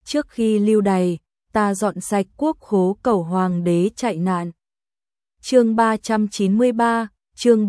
trước khi lưu đày, ta dọn sạch quốc khố cầu hoàng đế chạy nạn. Chương 393, chương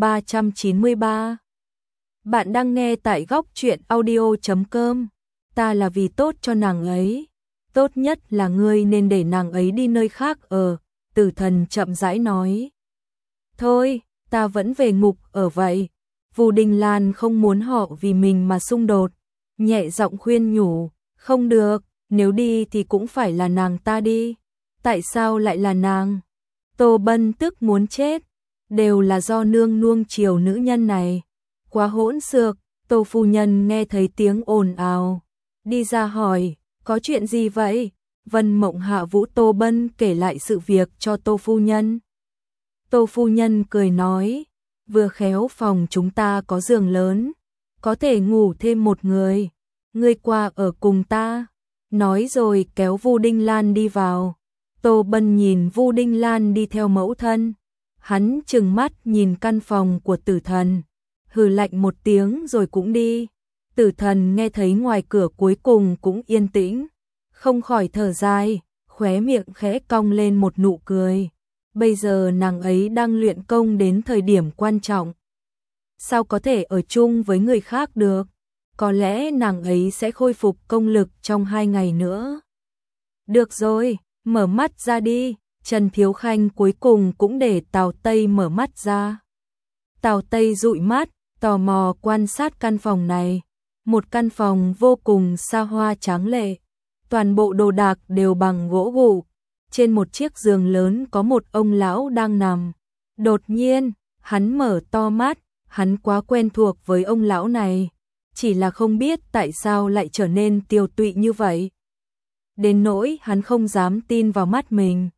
393. Bạn đang nghe tại góc truyện audio.com. Ta là vì tốt cho nàng ấy. Tốt nhất là ngươi nên để nàng ấy đi nơi khác ở, Tử Thần chậm rãi nói. Thôi, ta vẫn về ngục ở vậy. Vu Đình Lan không muốn họ vì mình mà xung đột, nhẹ giọng khuyên nhủ, không được, nếu đi thì cũng phải là nàng ta đi. Tại sao lại là nàng? Tô Bân tức muốn chết, đều là do nương nuông chiều nữ nhân này. Quá hỗn xược. Tô phu nhân nghe thấy tiếng ồn ào, đi ra hỏi, có chuyện gì vậy? Vân Mộng hạ vũ Tô Bân kể lại sự việc cho Tô phu nhân. Tô phu nhân cười nói, vừa khéo phòng chúng ta có giường lớn, có thể ngủ thêm một người, ngươi qua ở cùng ta. Nói rồi kéo Vu Đinh Lan đi vào. Tô Bân nhìn Vu Đinh Lan đi theo mẫu thân, hắn trừng mắt nhìn căn phòng của Tử Thần, hừ lạnh một tiếng rồi cũng đi. Tử Thần nghe thấy ngoài cửa cuối cùng cũng yên tĩnh, không khỏi thở dài, khóe miệng khẽ cong lên một nụ cười. Bây giờ nàng ấy đang luyện công đến thời điểm quan trọng, sao có thể ở chung với người khác được? Có lẽ nàng ấy sẽ khôi phục công lực trong 2 ngày nữa. Được rồi, mở mắt ra đi. Trần Thiếu Khanh cuối cùng cũng để Tào Tây mở mắt ra. Tào Tây dụi mắt, tò mò quan sát căn phòng này. Một căn phòng vô cùng xa hoa tráng lệ. Toàn bộ đồ đạc đều bằng gỗ gụ. Trên một chiếc giường lớn có một ông lão đang nằm. Đột nhiên, hắn mở to mắt, hắn quá quen thuộc với ông lão này. Chỉ là không biết tại sao lại trở nên tiều tụy như vậy. Đến nỗi hắn không dám tin vào mắt mình.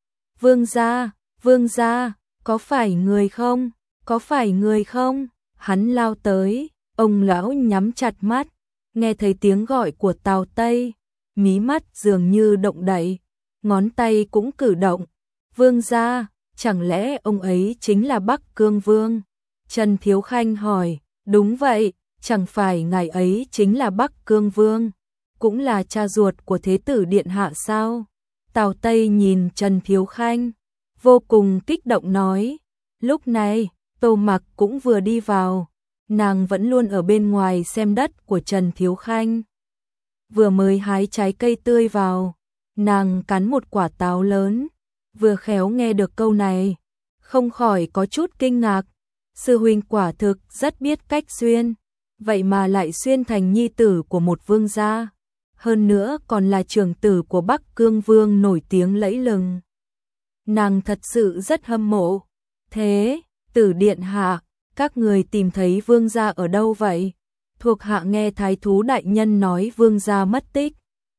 Vương gia, có phải người không? Có phải người không? Hắn lao tới, ông lão nhắm chặt mắt, nghe thấy tiếng gọi của Tào Tây, mí mắt dường như động đậy, ngón tay cũng cử động. Vương gia, chẳng lẽ ông ấy chính là Bắc Cương Vương? Trần Thiếu Khanh hỏi, đúng vậy, chẳng phải ngài ấy chính là Bắc Cương Vương, cũng là cha ruột của Thế tử Điện Hạ sao? Tào Tây nhìn Trần Thiếu Khanh, vô cùng kích động nói. Lúc này, Tô Mặc cũng vừa đi vào, nàng vẫn luôn ở bên ngoài xem đất của Trần Thiếu Khanh. Vừa mới hái trái cây tươi vào, nàng cắn một quả táo lớn, vừa khéo nghe được câu này, không khỏi có chút kinh ngạc. Sư huynh quả thực rất biết cách xuyên, vậy mà lại xuyên thành nhi tử của một vương gia, hơn nữa còn là trưởng tử của Bắc Cương Vương nổi tiếng lẫy lừng. Nàng thật sự rất hâm mộ. Thế, Tử Điện Hạ, các người tìm thấy vương gia ở đâu vậy? Thuộc hạ nghe thái thú đại nhân nói vương gia mất tích,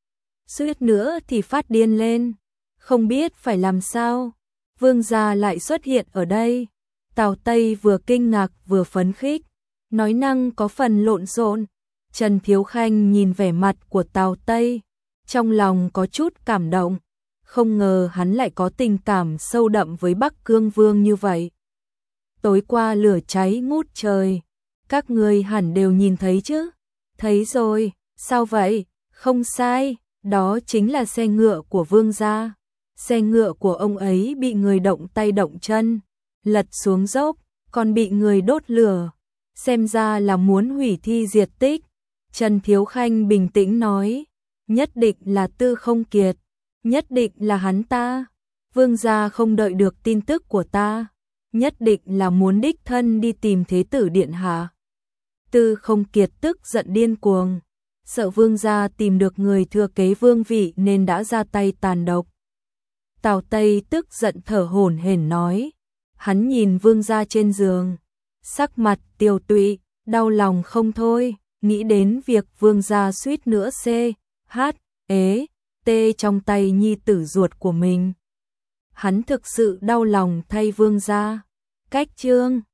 suýt nữa thì phát điên lên, không biết phải làm sao. Vương gia lại xuất hiện ở đây. Tào Tây vừa kinh ngạc vừa phấn khích, nói năng có phần lộn xộn. Trần Thiếu Khanh nhìn vẻ mặt của Tào Tây, trong lòng có chút cảm động, không ngờ hắn lại có tình cảm sâu đậm với Bắc Cương Vương như vậy. Tối qua lửa cháy ngút trời, các người hẳn đều nhìn thấy chứ? Thấy rồi, sao vậy? Không sai, đó chính là xe ngựa của vương gia. Xe ngựa của ông ấy bị người động tay động chân, lật xuống dốc, còn bị người đốt lửa, xem ra là muốn hủy thi diệt tích. Trần Thiếu Khanh bình tĩnh nói, nhất định là Tư Không Kiệt, nhất định là hắn ta. Vương gia không đợi được tin tức của ta, nhất định là muốn đích thân đi tìm Thế tử Điện Hạ. Tư Không Kiệt tức giận điên cuồng, sợ vương gia tìm được người thừa kế vương vị nên đã ra tay tàn độc. Tào Tây tức giận thở hổn hển nói, hắn nhìn vương gia trên giường, sắc mặt tiều tụy, đau lòng không thôi, nghĩ đến việc vương gia suýt nữa tê trong tay nhi tử ruột của mình. Hắn thực sự đau lòng thay vương gia. Cách chương